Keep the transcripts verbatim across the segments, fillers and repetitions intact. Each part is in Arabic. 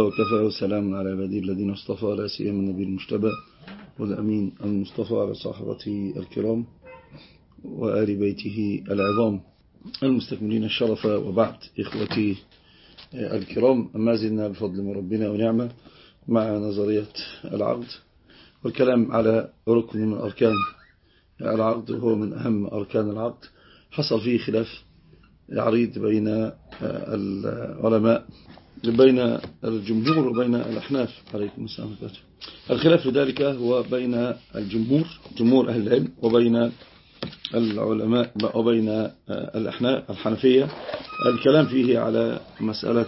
وكفى وسلام على عباده الذين اصطفى لا سيما النبي المجتبى والأمين المصطفى على صحابته الكرام وآل بيته العظام المستكملين الشرف. وبعد إخوتي الكرام، ما زلنا بفضل من ربنا ونعمة مع نظرية العقد والكلام على ركن من أركان العقد وهو من أهم أركان العقد. حصل فيه خلاف عريض بين العلماء بين الجمهور وبين الأحناف عليكم السلام عليكم. الخلاف لذلك هو بين الجمهور جمهور أهل العلم وبين العلماء وبين الأحناف الحنفية. الكلام فيه على مسألة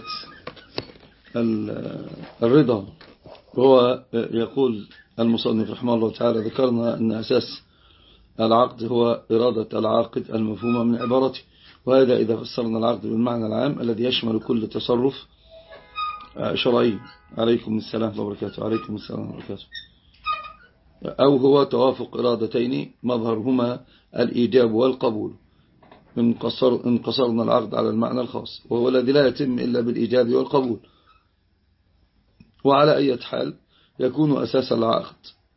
الرضا، وهو يقول المصنف رحمه الله تعالى: ذكرنا أن أساس العقد هو إرادة العاقد المفهومة من عبارته، وهذا إذا فسرنا العقد بالمعنى العام الذي يشمل كل تصرف شرعي. عليكم السلام وبركاته. عليكم السلام وبركاته. أو هو توافق إرادتين مظهرهما الإيجاب والقبول، إن قصر إن قصرنا العقد على المعنى الخاص، وهو الذي لا يتم إلا بالإيجاب والقبول. وعلى أي حال يكون أساس العقد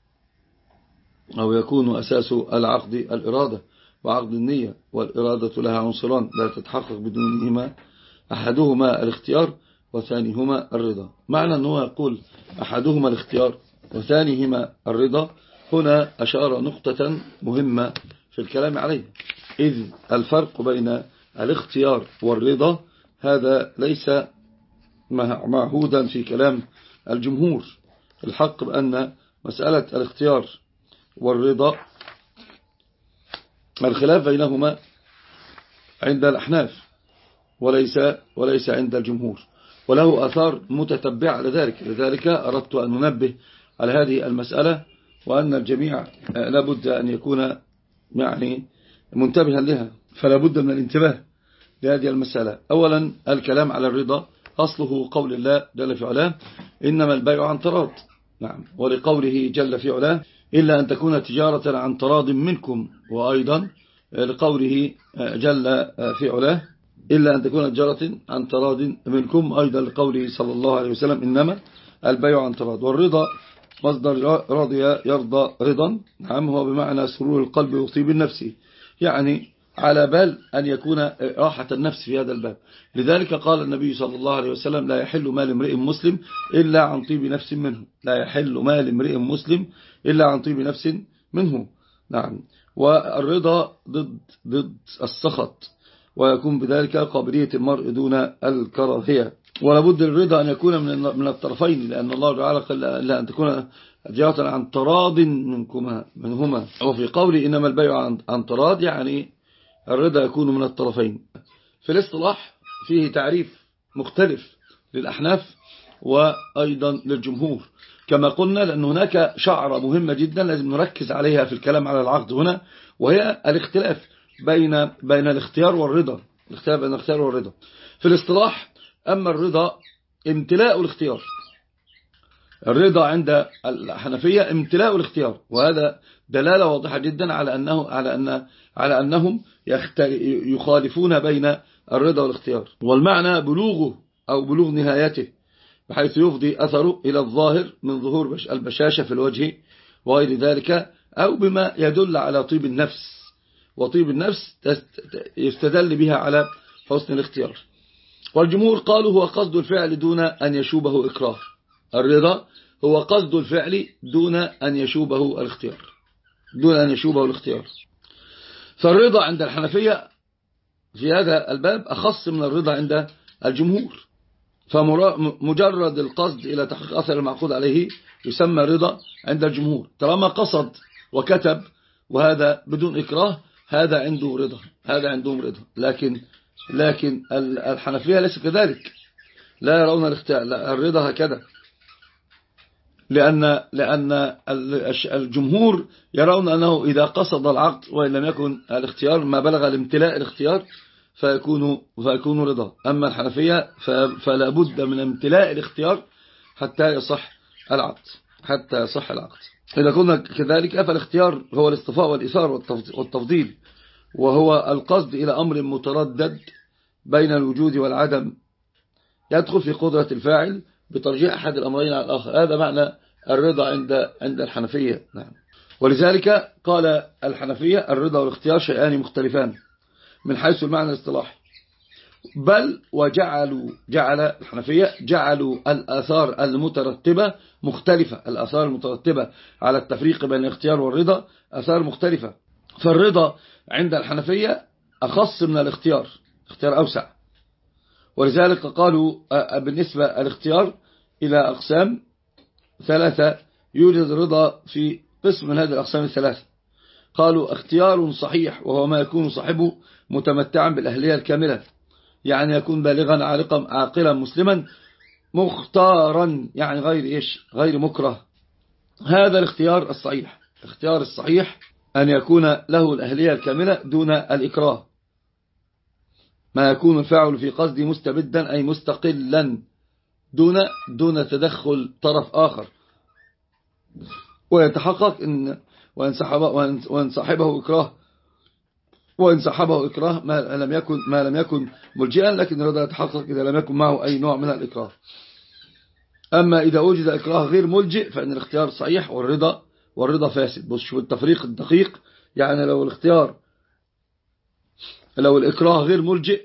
أو يكون أساس العقد الإرادة وعقد النية، والإرادة لها عنصران لا تتحقق بدونهما أحدهما الاختيار وثانيهما الرضا. معنى أنه يقول أحدهما الاختيار وثانيهما الرضا، هنا أشار نقطة مهمة في الكلام عليه، إذ الفرق بين الاختيار والرضا هذا ليس معهودا في كلام الجمهور. الحق بأن مسألة الاختيار والرضا الخلاف بينهما عند الأحناف وليس وليس عند الجمهور، وله آثار متتبعة لذلك. لذلك أردت أن ننبه على هذه المسألة، وأن الجميع لابد أن يكون يعني منتبها لها، فلا بد من الانتباه لهذه المسألة. أولا، الكلام على الرضا أصله قول الله جل في علاه: إنما البيع عن تراض. نعم. ولقوله جل في علاه: إلا أن تكون تجارة عن تراض منكم. وأيضا لقوله جل في علاه: إلا أن تكون تجارة عن تراض منكم. أيضا لقوله صلى الله عليه وسلم: إنما البيع عن تراض. والرضا مصدر راضي يرضى رضا، نعم، هو بمعنى سرور القلب وطيب النفس، يعني على بال أن يكون راحة النفس في هذا الباب. لذلك قال النبي صلى الله عليه وسلم: لا يحل مال امرئ مسلم إلا عن طيب نفس منه. لا يحل مال امرئ مسلم إلا عن طيب نفس منه. نعم. والرضا ضد ضد السخط، ويكون بذلك قابلية المرء دون الكراهية. ولابد الرضا أن يكون من من الطرفين، لأن الله تعالى قال: إلا أن تكون تجارة عن تراض منكما منهما. وفي قوله إنما البيع عن تراض يعني الرضا يكون من الطرفين. في الاصطلاح فيه تعريف مختلف للأحناف وأيضا للجمهور، كما قلنا، لأن هناك شعرة مهمة جدا لازم نركز عليها في الكلام على العقد هنا، وهي الاختلاف بين بين الاختيار والرضا. الاختلاف بين الاختيار والرضا في الاصطلاح. أما الرضا امتلاء الاختيار، الرضا عند الحنفية امتلاء الاختيار، وهذا دلالة واضحة جدا على أنه على أن على أنهم يخالفون بين الرضا والاختيار. والمعنى بلوغه أو بلوغ نهايته، بحيث يفضي أثره إلى الظاهر من ظهور البشاشة في الوجه وغير ذلك، أو بما يدل على طيب النفس، وطيب النفس يستدل بها على حسن الاختيار. والجمهور قالوا هو قصد الفعل دون أن يشوبه إكراه. الرضا هو قصد الفعل دون أن يشوبه الاختيار دون أن يشوبه الاختيار. فالرضا عند الحنفية في هذا الباب أخص من الرضا عند الجمهور، فمجرد القصد إلى تحقيق أثر المعقود عليه يسمى رضا عند الجمهور. طالما قصد وكتب وهذا بدون إكراه، هذا عنده رضا، هذا عندهم رضا. لكن لكن الحنفية ليس كذلك، لا يرون الاختيار الرضا هكذا، لأن لأن الجمهور يرون أنه إذا قصد العقد وإن لم يكن الاختيار ما بلغ الامتلاء الاختيار فيكون فيكون رضا. أما الحنفية فلا بد من امتلاء الاختيار حتى يصح العقد حتى يصح العقد. إذا كنا كذلك فالاختيار هو الاصطفاء والإثار والتفضيل، وهو القصد إلى أمر متردد بين الوجود والعدم، يدخل في قدرة الفاعل بترجيح أحد الأمرين على الآخر. هذا معنى الرضا عند عند الحنفية. نعم. ولذلك قال الحنفية الرضا والاختيار شيئان مختلفان من حيث المعنى الاصطلاحي، بل وجعلوا جعل الحنفية جعلوا الآثار المترتبة مختلفة. الآثار المترتبة على التفريق بين الاختيار والرضا آثار مختلفة. فالرضا عند الحنفية أخص من الاختيار، اختيار أوسع. ولذلك قالوا بالنسبة الاختيار إلى أقسام ثلاثة، يوجد رضا في قسم من هذه الأقسام الثلاثة. قالوا اختيار صحيح وهو ما يكون صاحبه متمتعا بالأهلية الكاملة، يعني يكون بالغا عاقلا عاقلا مسلما مختارا، يعني غير إيش غير مكره. هذا الاختيار الصحيح. الاختيار الصحيح أن يكون له الأهلية الكاملة دون الإكراه، ما يكون الفاعل في قصد مستبدا أي مستقلا دون دون تدخل طرف آخر، ويتحقق إن وإن صاحبه وإن صاحبه إكراه وإن صاحبه إكراه ما لم يكن ما لم يكن ملجئا، لكن الرضا يتحقق إذا لم يكن معه أي نوع من الإكراه. أما إذا وجد إكراه غير ملجئ فإن الاختيار صحيح والرضا والرضا فاسد. بص شوف التفريق الدقيق. يعني لو الاختيار لو الإكراه غير ملجئ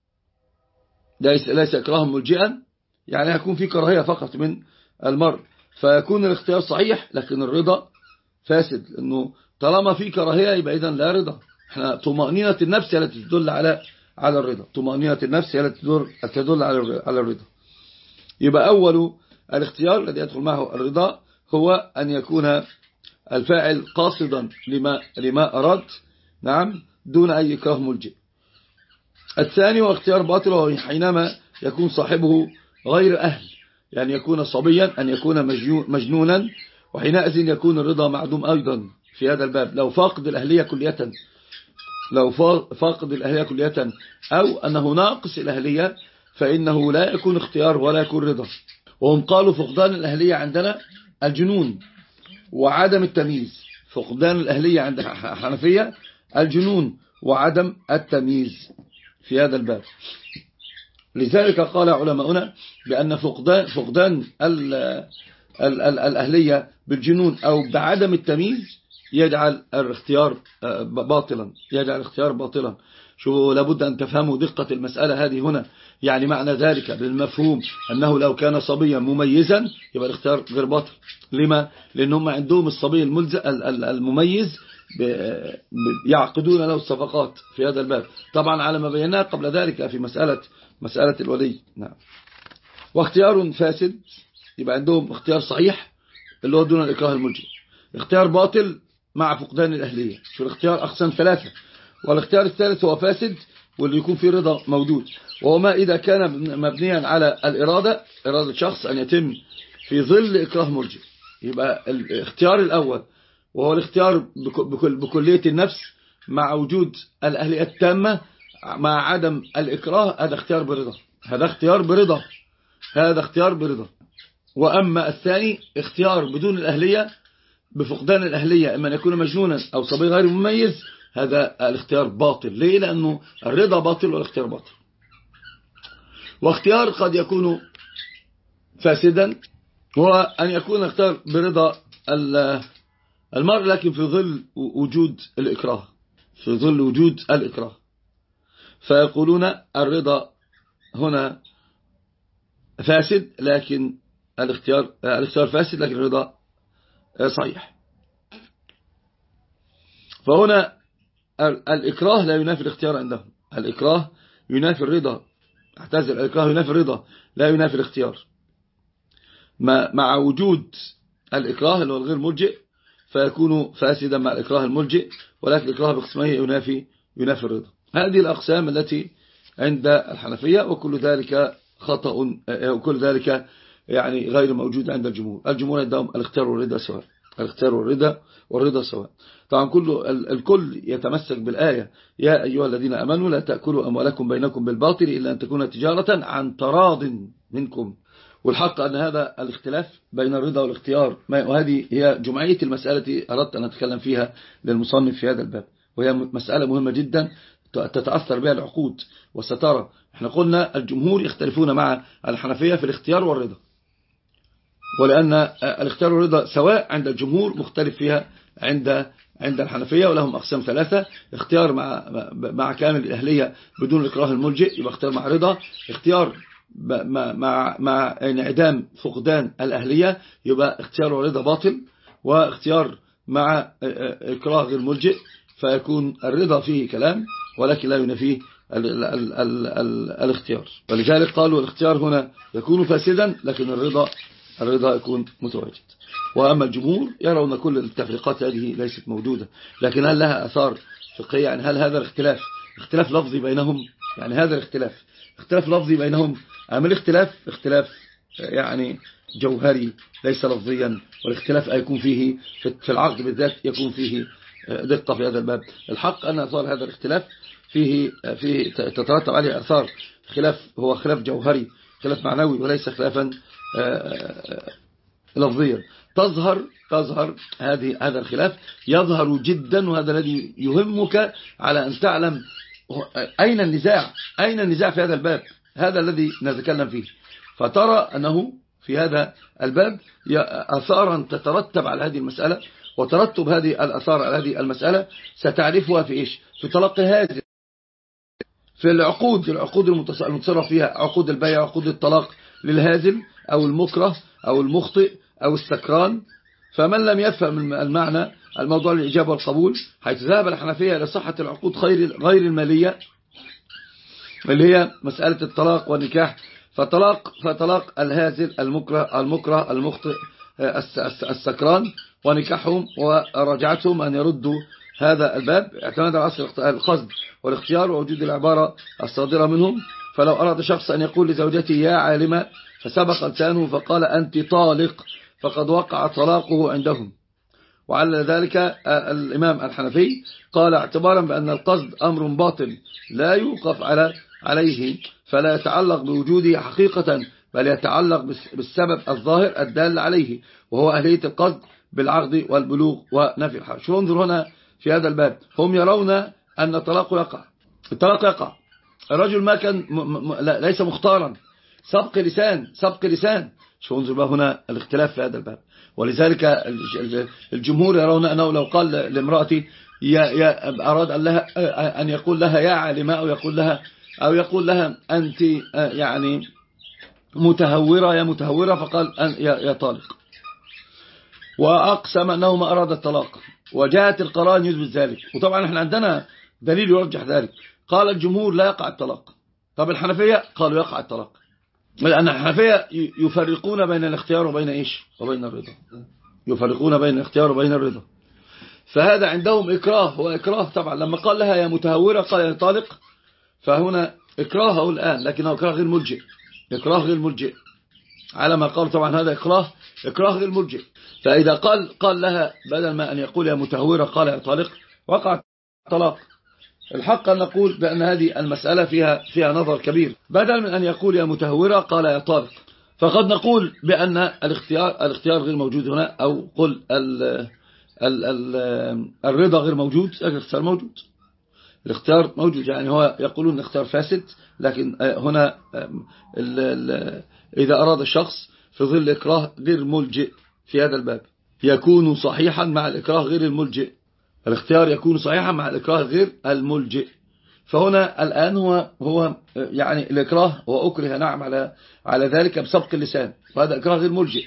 ليس ليس إكراها ملجئا، يعني يكون في كراهية فقط من المرء، فيكون الاختيار صحيح لكن الرضا فاسد، لأنه طالما في كراهية يبقى إذن لا رضا. احنا طمأنينة النفس هي التي تدل على على الرضا. طمأنينة النفس هي التي تدل على على الرضا. يبقى أول الاختيار الذي يدخل معه الرضا هو أن يكون الفاعل قاصدا لما لما أراد، نعم، دون أي إكراه ملجئ. الثاني هو اختيار باطل، وهو حينما يكون صاحبه غير أهل، يعني يكون صبيا أن يكون مجنونا، وحينئذ يكون الرضا معدوم أيضا في هذا الباب. لو فاقد الأهلية كلية لو فاقد الأهلية كلية أو أنه ناقص الأهلية فإنه لا يكون اختيار ولا يكون رضا. وهم قالوا فقدان الأهلية عندنا الجنون وعدم التمييز. فقدان الأهلية عند الحنفية الجنون وعدم التمييز في هذا الباب. لذلك قال علماؤنا بأن فقدان فقدان ال ال ال الأهلية بالجنون أو بعدم التمييز يجعل الاختيار باطلا يجعل الاختيار باطلا. شو لابد أن تفهموا دقة المسألة هذه هنا. يعني معنى ذلك بالمفهوم أنه لو كان صبيا مميزا يبقى الاختيار غير باطل. لما؟ لأنهم عندهم الصبي المميز يعقدون له الصفقات في هذا الباب، طبعا على ما بيناه قبل ذلك في مسألة مسألة الولي. نعم. واختيار فاسد يبقى عندهم اختيار صحيح اللي هو دون الإكراه الملجئ، اختيار باطل مع فقدان الأهلية. شو الاختيار أقسام ثلاثة، والاختيار الثالث هو فاسد واللي يكون فيه رضا موجود، وهو ما إذا كان مبنيا على الإرادة إرادة شخص أن يتم في ظل إكراه ملجئ. يبقى الاختيار الأول وهو الاختيار بكل بكلية النفس مع وجود الأهلية التامة مع عدم الإكراه، هذا اختيار برضا هذا اختيار برضا هذا اختيار برضا. وأما الثاني اختيار بدون الأهلية بفقدان الأهلية، إما أن يكون مجنونا أو صبي غير مميز، هذا الاختيار باطل. ليه؟ لأنه الرضا باطل والاختيار باطل. واختيار قد يكون فاسدا هو أن يكون اختيار برضا المرء لكن في ظل وجود الإكراه في ظل وجود الإكراه فيقولون الرضا هنا فاسد لكن الاختيار الاختيار فاسد لكن الرضا صحيح. فهنا الإكراه لا ينافي الاختيار عندهم. الإكراه ينافي الرضا. اعتذر الإكراه ينافي الرضا لا ينافي الاختيار. مع وجود الإكراه اللي هو الغير ملجئ فيكون فاسدا مع الإكراه الملجئ، ولكن الإكراه بقسمه ينافي ينافي الرضا. هذه الأقسام التي عند الحنفية، وكل ذلك خطأ وكل ذلك يعني غير موجود عند الجمهور. الجمهور عندهم الاختيار والرضا سواء الاختيار والرضا والرضا سواء. طبعا كل الكل يتمسك بالآية يا أيها الذين أمنوا لا تأكلوا أموالكم بينكم بالباطل إلا أن تكون تجارة عن تراض منكم. والحق أن هذا الاختلاف بين الرضا والاختيار، وهذه هي جمعية المسألة التي أردت أن أتكلم فيها للمصنف في هذا الباب، وهي مسألة مهمة جدا تتأثر بها العقود. وسترى احنا قلنا الجمهور يختلفون مع الحنفية في الاختيار والرضا، ولأن الاختيار والرضا سواء عند الجمهور، مختلف فيها عند عند الحنفية، ولهم أقسام ثلاثة: اختيار مع مع كامل الأهلية بدون الإكراه الملجئ يبقى اختيار مع رضا، اختيار مع مع مع انعدام فقدان الأهلية يبقى اختيار ورضا باطل، واختيار مع إكراه غير ملجئ فيكون الرضا فيه كلام ولكن لا ينفيه ال ال ال ال ال الاختيار. ولذلك قالوا الاختيار هنا يكون فاسدا لكن الرضا الرضا يكون متواجد. وأما الجمهور يرون كل التفريقات هذه ليست موجودة، لكن هل لها أثار فقهية؟ يعني هل هذا الاختلاف اختلاف لفظي بينهم؟ يعني هذا الاختلاف اختلاف لفظي بينهم أم الاختلاف اختلاف يعني جوهري ليس لفظيا؟ والاختلاف يكون فيه في العقد بالذات يكون فيه دقة في هذا الباب. الحق أن أثار هذا الاختلاف فيه فيه تترتب عليه أثار خلاف، هو خلاف جوهري، خلاف معنوي وليس خلافا لفظيا. تظهر تظهر هذه هذا الخلاف يظهر جدا، وهذا الذي يهمك على أن تعلم أين النزاع أين النزاع في هذا الباب، هذا الذي نتكلم فيه. فترى أنه في هذا الباب أثارا تترتب على هذه المسألة، وترتب هذه الأثار على هذه المسألة ستعرفها في إيش؟ في تلقي هذه في العقود العقود المتصرف فيها، عقود البيع، عقود الطلاق للهازل أو المكره أو المخطئ أو السكران. فمن لم يفهم المعنى الموضوع الإجابة والقبول، حيث ذهب الحنفية إلى صحة العقود غير المالية اللي هي مسألة الطلاق والنكاح، فطلاق فطلاق الهازل المكره المكره المخطئ السكران ونكاحهم ورجعتهم أن يردوا هذا الباب اعتمادا على أصل القصد والاختيار ووجود العبارة الصادرة منهم. فلو أراد شخص أن يقول لزوجته يا عالمة فسبق لسانه فقال أنت طالق فقد وقع طلاقه عندهم. وعلى ذلك الإمام الحنفي قال اعتبارا بأن القصد أمر باطل لا يوقف على عليه فلا يتعلق بوجوده حقيقة، بل يتعلق بالسبب الظاهر الدال عليه وهو أهلية القصد بالعقد والبلوغ ونفي الحرج. شو انظر هنا في هذا الباب، هم يرون أن الطلاق يقع الطلاق يقع الرجل ما كان م... م... ليس مختارا، سبق لسان سبق لسان. شو انظر بقى هنا الاختلاف في هذا الباب. ولذلك الجمهور يرون أنه لو قال لامرأتي يا يا أراد أن لها أن يقول لها يا عالمة أو يقول لها أو يقول لها أنت يعني متهورة يا متهورة فقال أن يا يا طالق، وأقسم أنه ما أراد الطلاق، وجاءت القرائن يثبت ذلك. وطبعا احنا عندنا دليل يرجح ذلك. قال الجمهور لا يقع الطلاق. طب الحنفية قالوا يقع الطلاق، لأن الحنفية يفرقون بين الاختيار وبين إيش وبين الرضا، يفرقون بين الاختيار وبين الرضا. فهذا عندهم إكراه وإكراه. طبعا لما قال لها يا متهورة قال يا طالق، فهنا إكراهه الآن لكنه إكراه غير ملجئ، إكراه غير ملجئ على ما قال. طبعا هذا إكراه إكراه غير ملجئ. فإذا قال قال لها بدل ما أن يقول يا متهورة قال يا طالق وقع الطلاق. الحق أن نقول بأن هذه المسألة فيها فيها نظر كبير، بدل من أن يقول يا متهورة قال يا طالق. فقد نقول بأن الاختيار الاختيار غير موجود هنا، أو قل ال ال ال الرضا غير موجود، الاختيار موجود، الاختيار موجود. يعني هو يقولون الاختيار فاسد، لكن هنا ال ال إذا أراد الشخص في ظل إكراه غير ملجئ في هذا الباب يكون صحيحا مع الإكراه غير الملجئ، الاختيار يكون صحيحا مع الإكراه غير الملجئ. فهنا الآن هو هو يعني الإكراه هو أكره نعم على على ذلك بسبق اللسان، وهذا إكراه غير ملجئ.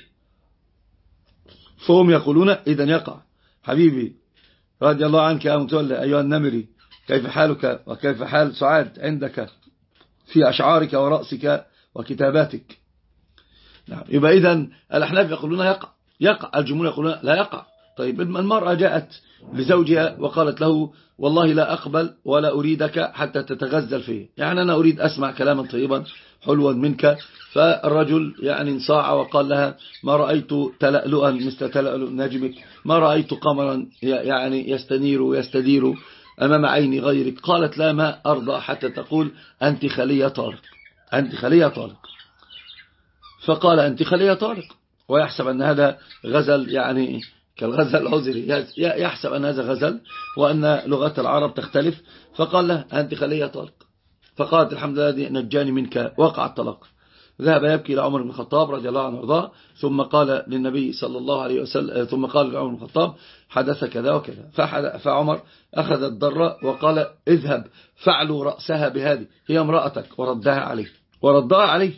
فهم يقولون إذا يقع. حبيبي رضي الله عنك يا متولى أيها النمري، كيف حالك وكيف حال سعاد عندك في أشعارك ورأسك وكتاباتك. نعم. يبقى إذن الأحناف يقولون يقع يقع الجمهور يقولون لا يقع. طيب المرأة جاءت لزوجها وقالت له والله لا أقبل ولا أريدك حتى تتغزل فيه، يعني أنا أريد أسمع كلاما طيبا حلوا منك. فالرجل يعني انصاع وقال لها ما رأيت تلألؤا مثل تلألؤ نجمك، ما رأيت قمرا يعني يستنير ويستدير أمام عيني غيرك. قالت لا ما أرضى حتى تقول أنت خلية طارق، أنت خلية طارق. فقال أنت خلية طارق، ويحسب أن هذا غزل يعني كالغزل العذري، يحسب أن هذا غزل وأن لغة العرب تختلف. فقال له أنت خلية طارق، فقالت الحمد لله نجاني منك، وقع الطلاق. ذهب يبكي إلى عمر بن الخطاب رضي الله عنه وارضاه، ثم قال للنبي صلى الله عليه وسلم ثم قال لعمر بن الخطاب حدث كذا وكذا، فعمر أخذ الضرة وقال اذهب فعلوا رأسها بهذه هي امرأتك، وردها عليه وردها عليه.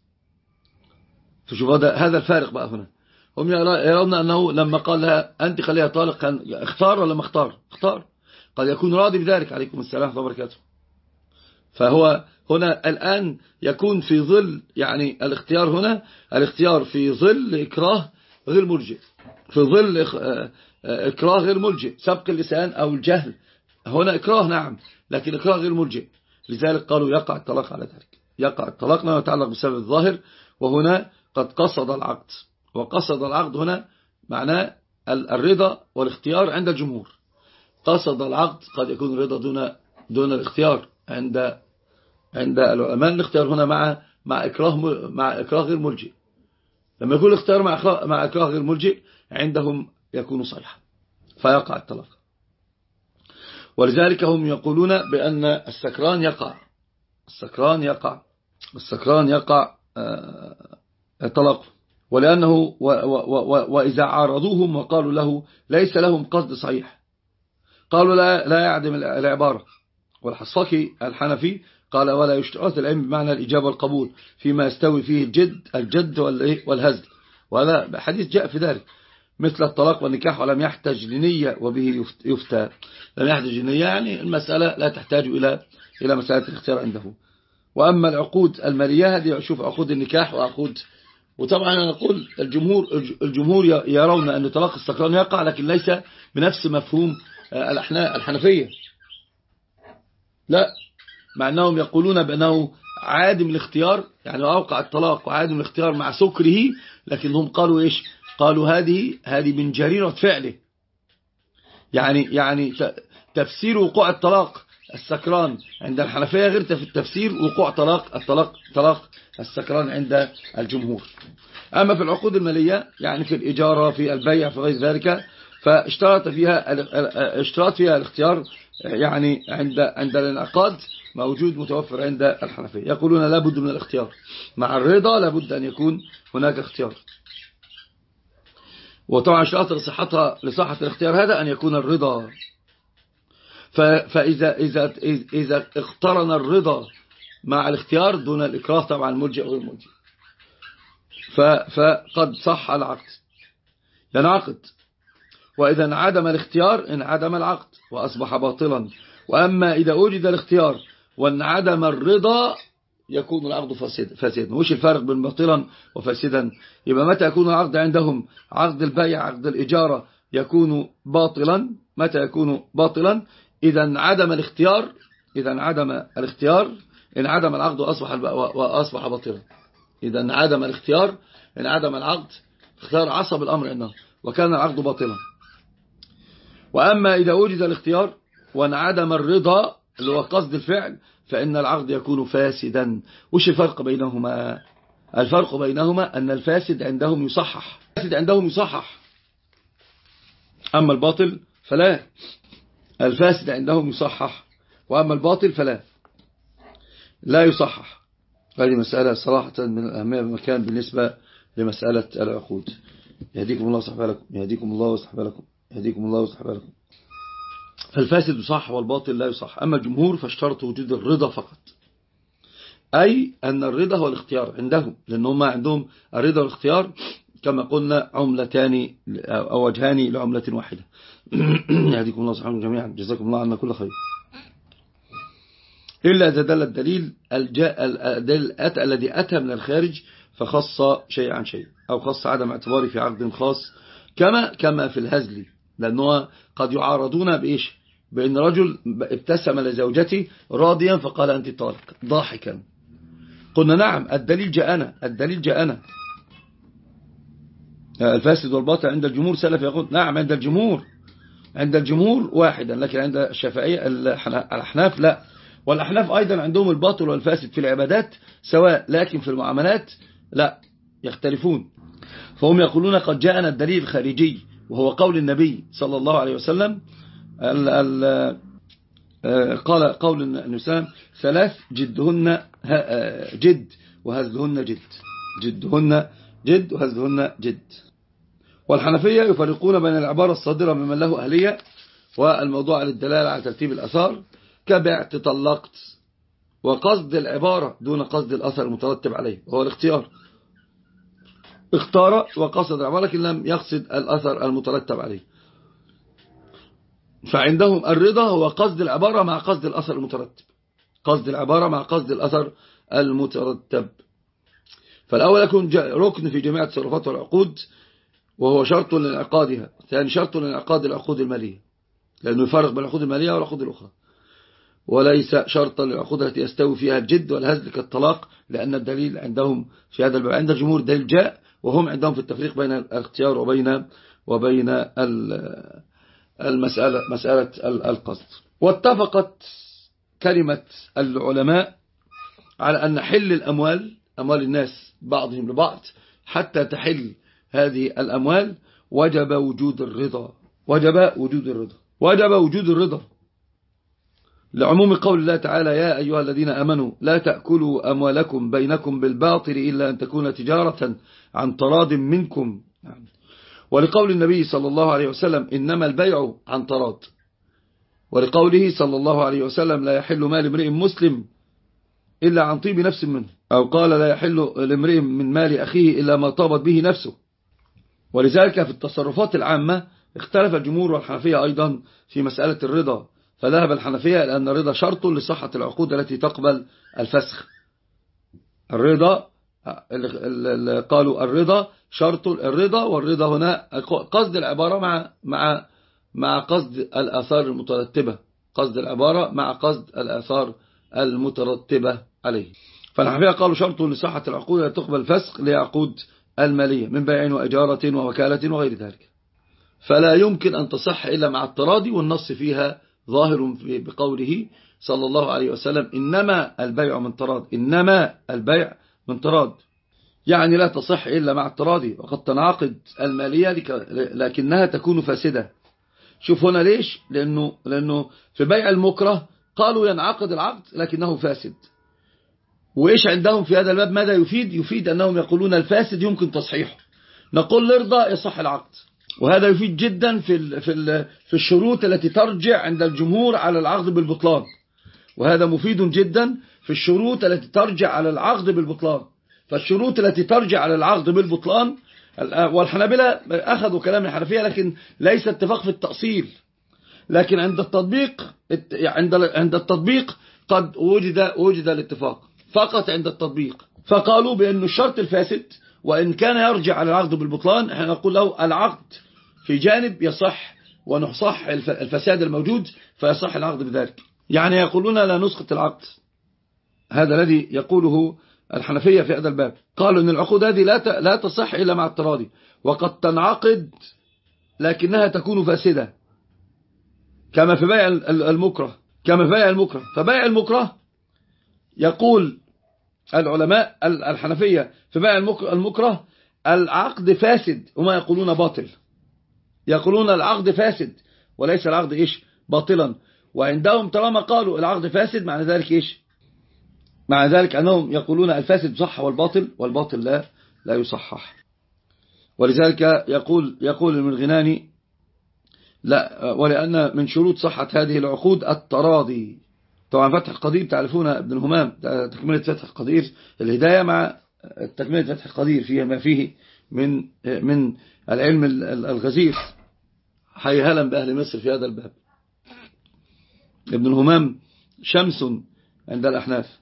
فشوف هذا الفارق بقى هنا. هم يرون أنه لما قال لها أنت خليها طالق كان اختار ولا ما اختار؟ اختار، قد يكون راضي بذلك. عليكم السلام ورحمة الله وبركاته. فهو هنا الآن يكون في ظل يعني الاختيار هنا الاختيار في ظل إكراه غير ملجئ، في ظل إكراه غير ملجئ، سبق اللسان أو الجهل هنا إكراه نعم، لكن إكراه غير ملجئ. لذلك قالوا يقع الطلاق على ذلك، يقع الطلاق لما يتعلق بسبب الظاهر. وهنا قد قصد العقد، وقصد العقد هنا معناه الرضا والاختيار عند الجمهور. قصد العقد قد يكون الرضا دون دون الاختيار عند عند العلماء. الاختيار هنا مع مع إكراه مع إكراه غير ملجئ. لما يكون الاختيار مع إكراه مع إكراه غير ملجئ عندهم يكون صحيحا فيقع الطلاق. ولذلك هم يقولون بأن السكران يقع السكران يقع السكران يقع الطلاق، ولأنه و و و وإذا عارضوهم وقالوا له ليس لهم قصد صحيح قالوا لا لا يعدم العبارة. والحصاكي الحنفي قال ولا يشترط العلم بمعنى الإجابة والقبول فيما يستوي فيه الجد الجد والهزل، وهذا حديث جاء في ذلك مثل الطلاق والنكاح ولم يحتاج لنية وبه يفتى. لم يحتاج لنية يعني المسألة لا تحتاج إلى إلى مسألة الاختيار عنده. وأما العقود المالية هذه شوف عقود النكاح وعقود، وطبعا أنا أقول الجمهور الجمهور يرون أن طلاق السكران يقع، لكن ليس بنفس مفهوم الحنفية، لا، مع أنهم يقولون بأنه عادم الاختيار يعني أوقع الطلاق وعادم الاختيار مع سكره، لكنهم قالوا إيش؟ قالوا هذه هذه من جريرة فعله. يعني يعني تفسير وقوع الطلاق السكران عند الحنفية غير تفسير وقوع طلاق الطلاق طلاق السكران عند الجمهور. أما في العقود المالية يعني في الإجارة في البيع في غير ذلك فاشترط فيها اشتراط فيها الاختيار يعني عند عند الانعقاد موجود متوفر عند الحنفية. يقولون لا بد من الاختيار مع الرضا، لا بد أن يكون هناك اختيار. وطبعا شرط لصحتها لصحة الاختيار هذا أن يكون الرضا. فإذا إذا إذا اقترن الرضا مع الاختيار دون الإكراه طبعا الملجئ غير الملجئ فقد صح العقد ينعقد. وإذا انعدم الاختيار انعدم العقد وأصبح باطلا. وأما إذا وجد الاختيار وانعدم الرضا يكون العقد فاسدا. وش الفرق بين باطلا وفاسدا؟ يبقى متى يكون العقد عندهم عقد البيع عقد الإجارة يكون باطلا؟ متى يكون باطلا؟ إذا انعدم الاختيار إذا انعدم الاختيار انعدم العقد وأصبح وأصبح باطلا. إذا انعدم الاختيار انعدم العقد، اختيار عصب الأمر عنه وكان العقد باطلا. وأما إذا وجد الاختيار وانعدم الرضا اللي هو قصد الفعل فإن العقد يكون فاسدا. وش الفرق بينهما؟ الفرق بينهما أن الفاسد عندهم يصحح الفاسد عندهم يصحح أما الباطل فلا. الفاسد عندهم يصحح وأما الباطل فلا لا يصحح. هذه مسألة صراحة من الأهمية بمكان بالنسبة لمسألة العقود. يهديكم الله ويصلح بالكم يهديكم الله ويصلح بالكم يهديكم الله ويصلح بالكم. فالفاسد يصح والباطل لا يصح. أما الجمهور فاشترطوا وجود الرضا فقط، أي أن الرضا هو الاختيار عندهم، لأنهم عندهم الرضا والاختيار كما قلنا عملتان أو وجهان لعملة واحدة. يهديكم الله سبحانه جميعا جزاكم الله عنا كل خير. إلا إذا دل الدليل الدليل الذي أتى من الخارج فخص شيء عن شيء أو خص عدم اعتباري في عقد خاص كما كما في الهزل، لأنه قد يعارضون بإيش؟ بأن رجل ابتسم لزوجته راضيا فقال أنت طالق ضاحكا. قلنا نعم الدليل جاءنا الدليل جاءنا الفاسد والباطل عند الجمهور سلف يقول نعم عند الجمهور عند الجمهور واحدا، لكن عند الشافعية الأحناف لا. والأحناف أيضا عندهم الباطل والفاسد في العبادات سواء، لكن في المعاملات لا يختلفون. فهم يقولون قد جاءنا الدليل الخارجي وهو قول النبي صلى الله عليه وسلم ال ال قال قول النبي صلى الله عليه وسلم ثلاث جدهن جد وهزلهن جد، جدهن جد وهزلهن جد. والحنفية يفرقون بين العبارة الصادرة ممن له أهلية والموضوع للدلالة على ترتيب الأثار كبعت طلقت، وقصد العبارة دون قصد الأثر المترتب عليه وهو الاختيار، اختار وقصد العبارة لكن لم يقصد الأثر المترتب عليه. فعندهم الرضا هو قصد العبارة مع قصد الأثر المترتب، قصد العبارة مع قصد الأثر المترتب. فالأول يكون ركن في جميع التصرفات والعقود وهو شرط لانعقادها، ثاني شرط لانعقاد العقود المالية لأنه يفرق بين العقود المالية والعقود الأخرى، وليس شرطا للعقود التي يستوي فيها الجد والهزل كالطلاق، لأن الدليل عندهم في هذا الباب عند الجمهور دليل جاء، وهم عندهم في التفريق بين الاختيار وبين وبين المسألة مسألة القصد. واتفقت كلمة العلماء على أن حل الأموال أموال الناس بعضهم لبعض حتى تحل هذه الأموال وجب وجود الرضا، وجب وجود الرضا وجب وجود الرضا لعموم قول الله تعالى يا أيها الذين أمنوا لا تأكلوا أموالكم بينكم بالباطل إلا أن تكون تجارة عن تراض منكم، ولقول النبي صلى الله عليه وسلم إنما البيع عن تراض، ولقوله صلى الله عليه وسلم لا يحل مال امرئ مسلم إلا عن طيب نفس منه، أو قال لا يحل لامرئ من مال أخيه إلا ما طابت به نفسه. ولذلك في التصرفات العامة اختلف الجمهور والحنفية أيضا في مسألة الرضا، فذهب الحنفية لأن الرضا شرط لصحة العقود التي تقبل الفسخ. الرضا قالوا الرضا شرط الرضا، والرضا هنا قصد العبارة مع مع مع قصد الآثار المترتبة، قصد العبارة مع قصد الآثار المترتبة عليه. فالحنفية قالوا شرط لصحة العقود التي تقبل الفسخ لعقود المالية من بيع وإجارة ووكالة وغير ذلك، فلا يمكن أن تصح إلا مع التراضي، والنص فيها ظاهر بقوله صلى الله عليه وسلم إنما البيع من تراض، إنما البيع من تراض، يعني لا تصح إلا مع التراضي، وقد تنعقد المالية لكنها تكون فاسدة. شوف هنا ليش؟ لأنه, لأنه في بيع المكره قالوا ينعقد العقد لكنه فاسد. وإيش عندهم في هذا الباب؟ ماذا يفيد؟ يفيد أنهم يقولون الفاسد يمكن تصحيحه، نقول لرضا يصح العقد. وهذا يفيد جدا في في في الشروط التي ترجع عند الجمهور على العقد بالبطلان، وهذا مفيد جدا في الشروط التي ترجع على العقد بالبطلان. فالشروط التي ترجع على العقد بالبطلان، والحنابلة أخذوا كلام الحنفية لكن ليس اتفاق في التأصيل، لكن عند التطبيق عند عند التطبيق قد وجد وجد الاتفاق فقط عند التطبيق. فقالوا بأن الشرط الفاسد وإن كان يرجع على العقد بالبطلان احنا نقول له العقد في جانب يصح ونصح الفساد الموجود فيصح العقد بذلك، يعني يقولون لا نسقط العقد. هذا الذي يقوله الحنفية في هذا الباب، قالوا أن العقود هذه لا لا تصح إلا مع التراضي، وقد تنعقد لكنها تكون فاسدة كما في بيع المكره، كما في بيع المكره. فبيع المكره يقول العلماء الحنفية في بيع المكره العقد فاسد، وما يقولون باطل، يقولون العقد فاسد وليس العقد إيش باطلا. وعندهم طالما قالوا العقد فاسد معنى ذلك إيش؟ مع ذلك أنهم يقولون الفاسد صح والباطل والباطل لا لا يصحح. ولذلك يقول يقول المرغناني لا، ولأن من شروط صحة هذه العقود التراضي. طبعا فتح القدير تعرفون ابن الهمام تكملة فتح القدير الهداية مع تكملة فتح القدير فيها ما فيه من من العلم الغزير. حي هلا بأهل مصر في هذا الباب. ابن الهمام شمس عند الأحناف،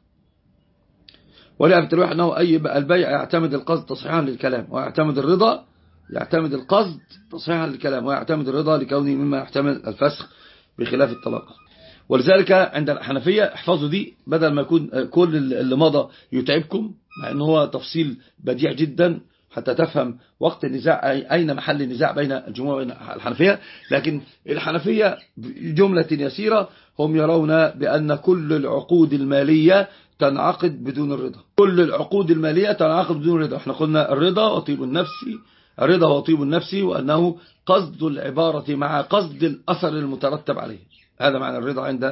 ولعبت الواحد أنه أي البيع يعتمد القصد تصحيحا للكلام، ويعتمد الرضا يعتمد القصد تصحيحا للكلام، ويعتمد الرضا لكونه مما يحتمل الفسخ بخلاف الطلاق. ولذلك عند الحنفية احفظوا دي بدل ما يكون كل اللي مضى يتعبكم، مع أنه هو تفصيل بديع جدا حتى تفهم وقت النزاع أين محل النزاع بين الجمهور وبين الحنفية. لكن الحنفية جملة يسيرة هم يرون بأن كل العقود المالية تنعقد بدون الرضا، كل العقود المالية تنعقد بدون الرضا. احنا قلنا الرضا وطيب النفس، الرضا وطيب النفس، وأنه قصد العبارة مع قصد الأثر المترتب عليه، هذا معنى الرضا عند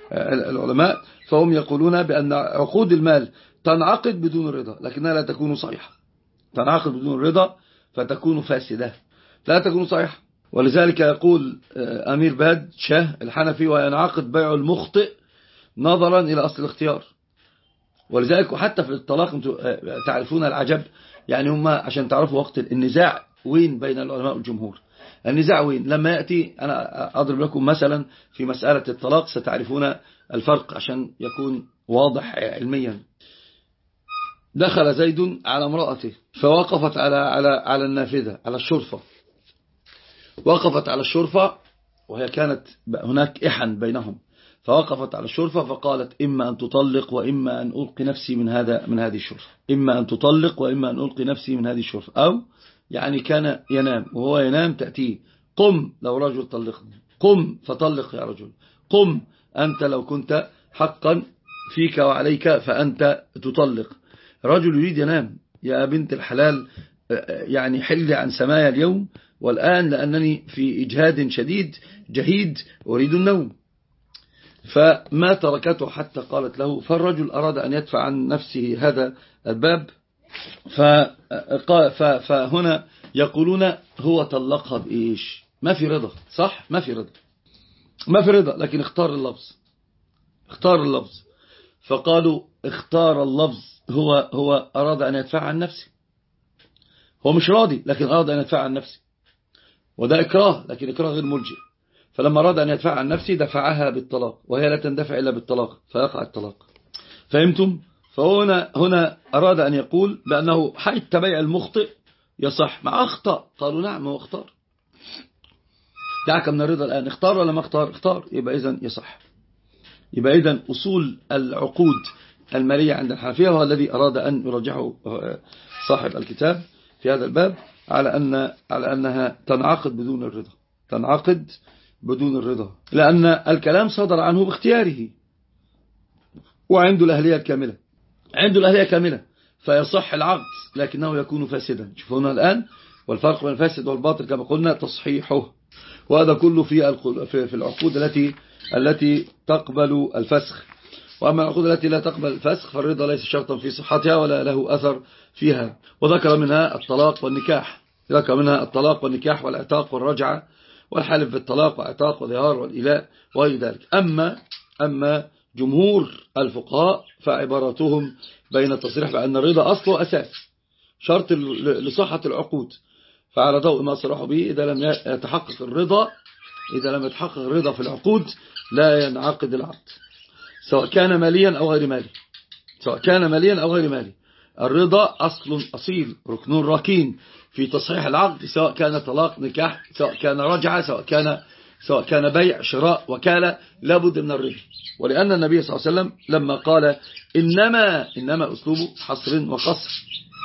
العلماء فهم يقولون بأن عقود المال تنعقد بدون الرضا لكنها لا تكون صحيحة، تنعقد بدون الرضا فتكون فاسدة لا تكون صحيحة. ولذلك يقول أمير باد شاه الحنفي: وينعقد بيع المخطئ نظرا إلى أصل الاختيار. ولذلك وحتى في الطلاق تعرفون العجب، يعني هم عشان تعرفوا وقت النزاع وين بين العلماء والجمهور. النزاع وين؟ لما يأتي، أنا أضرب لكم مثلا في مسألة الطلاق ستعرفون الفرق عشان يكون واضح علميا. دخل زيد على امرأته فوقفت على على على النافذة، على الشرفة، وقفت على الشرفة وهي كانت هناك إحن بينهم، فوقفت على الشرفة فقالت: إما أن تطلق وإما أن ألقي نفسي من هذا من هذه الشرفة، إما أن تطلق وإما أن ألقي نفسي من هذه الشرفة. أو يعني كان ينام وهو ينام تأتيه: قم لو رجل طلقني، قم فطلق يا رجل، قم أنت لو كنت حقا فيك وعليك فأنت تطلق. رجل يريد ينام، يا بنت الحلال يعني حل عن سمايا اليوم، والآن لأنني في إجهاد شديد جهيد أريد النوم. فما تركته حتى قالت له، فالرجل أراد أن يدفع عن نفسه هذا الباب، فهنا يقولون هو طلقها بإيش؟ ما في رضا، صح؟ ما في رضا، ما في رضا، لكن اختار اللفظ، اختار اللفظ. فقالوا اختار اللفظ، هو هو أراد أن يدفع عن نفسه، هو مش راضي لكن أراد أن يدفع عن نفسه، وده إكراه لكن إكراه غير ملجئ. فلما أراد أن يدفع عن نفسه دفعها بالطلاق، وهي لا تندفع إلا بالطلاق فيقع الطلاق. فهمتم؟ فهنا هنا أراد أن يقول بأنه حتى بيع المخطئ يصح مع أخطأ. قالوا نعم هو اختار، دعك من الرضا الآن، اختار ولا ما اختار؟ اختار، يبقى إذن يصح. يبقى إذن أصول العقود المالية عند الحنفية هو الذي أراد أن يرجحه صاحب الكتاب في هذا الباب، على أن على أنها تنعقد بدون الرضا، تنعقد بدون الرضا، لأن الكلام صدر عنه باختياره وعنده الأهلية الكاملة، عنده الأهلية كاملة فيصح العقد لكنه يكون فاسدا. شوفونا الآن، والفرق بين الفاسد والباطل كما قلنا تصحيحه، وهذا كله في في العقود التي التي تقبل الفسخ. وأما العقود التي لا تقبل الفسخ فالرضا ليس شرطا في صحتها ولا له أثر فيها. وذكر منها الطلاق والنكاح، ذكر منها الطلاق والنكاح والعتاق والرجعة والحلف بالطلاق وعتاق والإهار والإلاء وغير ذلك. أما أما جمهور الفقهاء فعباراتهم بين التصريح بأن الرضا أصل وأساس شرط لصحة العقود، فعلى ضوء ما صرحوا به إذا لم يتحقق الرضا إذا لم يتحقق الرضا في العقود لا ينعقد العقد، سواء كان ماليا أو غير مالي، سواء كان ماليا أو غير مالي. الرضا أصل أصيل ركن ركين في تصحيح العقد، سواء كان طلاق نكاح، سواء كان رجعة، سواء كان سواء كان بيع شراء وكالة، لابد من الرضا. ولأن النبي صلى الله عليه وسلم لما قال إنما إنما أسلوبه حصر وقصر،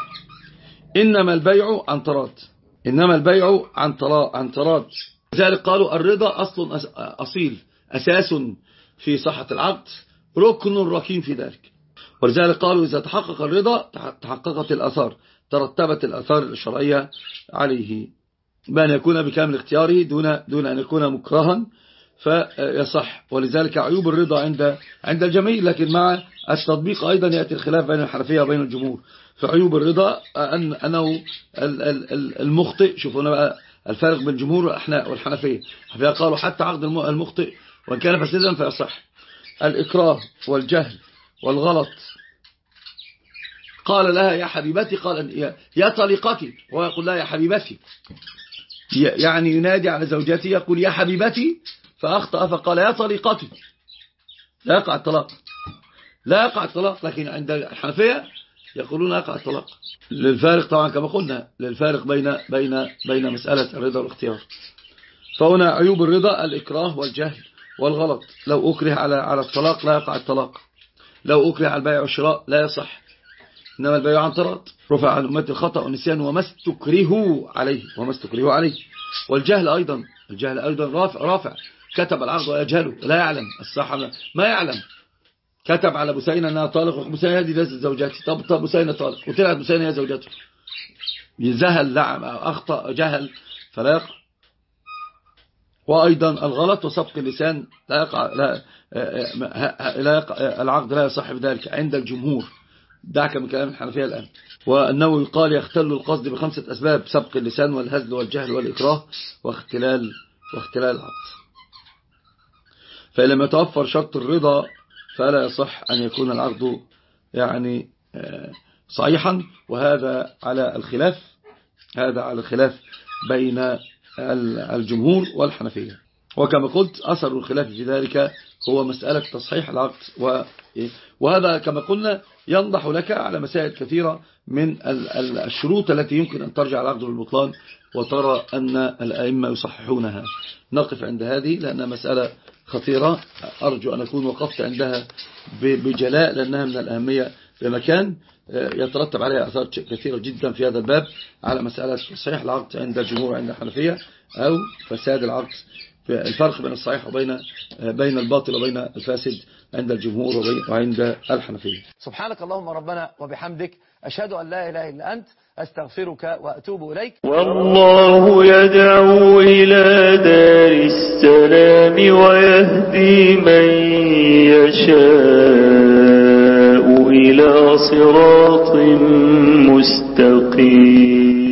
إنما البيع عن تراض، إنما البيع عن عن تراض، لذلك قالوا الرضا أصل أصيل أساس في صحة العقد، ركن ركين في ذلك. ولذلك قالوا إذا تحقق الرضا تحققت الأثار، ترتبت الأثار الشرعية عليه، بأن يكون بكامل اختياره دون دون أن يكون مكرها فيصح. ولذلك عيوب الرضا عند عند الجميع، لكن مع التطبيق أيضا يأتي الخلاف بين الحنفية وبين الجمهور. فعيوب الرضا أن أنه المخطئ، شوفوا بقى الفارق بين الجمهور والحنفية. الحنفية قالوا حتى عقد المخطئ وإن كان فاسدا فيصح. الإكراه والجهل والغلط، قال لها يا حبيبتي، قال يا طليقتي، ويقول لها يا حبيبتي، يعني ينادي على زوجته يقول يا حبيبتي، فأخطأ فقال يا طليقتي، لا يقع الطلاق، لا يقع الطلاق. لكن عند الحنفية يقولون يقع الطلاق، للفارق طبعا كما قلنا، للفارق بين بين بين مسألة الرضا والاختيار. فهنا عيوب الرضا الإكراه والجهل والغلط، لو أكره على على الطلاق لا يقع الطلاق، لو أكره على البيع والشراء لا يصح، إنما البيع عن تراض، رفع عن أمتي الخطأ والنسيان وما استكرهوا عليه، وما استكرهوا عليه. والجهل أيضا، الجهل أيضا رافع, رافع كتب العقد ويجهله، لا يعلم الصحة، ما يعلم، كتب على بسينة أنها طالق، وبسينة هذه لازم زوجاتي، طب طب بسينة طالق، وطلعت بسينة هي زوجته، يزهل، لعب، أخطأ، جهل فلا يقع. وأيضا الغلط وسبق اللسان لا يقع لا لا يقع العقد لا يصح بذلك عند الجمهور. دعك من كلام الحنفية الآن. وأنه يقال يختل القصد بخمسة أسباب: سبق اللسان والهزل والجهل والإكراه واختلال واختلال العقد. فإن لم يتوفر شرط الرضا فلا يصح أن يكون العقد يعني صحيحا. وهذا على الخلاف هذا على الخلاف بين الجمهور والحنفية. وكما قلت أثر الخلاف في ذلك هو مسألة تصحيح العقد، وهذا كما قلنا ينضح لك على مسائل كثيرة من الشروط التي يمكن أن ترجع العقد للبطلان وترى أن الأئمة يصححونها. نقف عند هذه لأنها مسألة خطيرة، أرجو أن أكون وقفت عندها بجلاء لأنها من الأهمية بمكان يترتب عليها أثار كثيرة جدا في هذا الباب، على مسألة تصحيح العقد عند الجمهور عند الحنفية أو فساد العقد، الفرق بين الصحيح وبين بين الباطل وبين الفاسد عند الجمهور وعند الحنفية. سبحانك اللهم ربنا وبحمدك، أشهد أن لا إله إلا أنت، أستغفرك وأتوب إليك. والله يدعو إلى دار السلام ويهدي من يشاء إلى صراط مستقيم.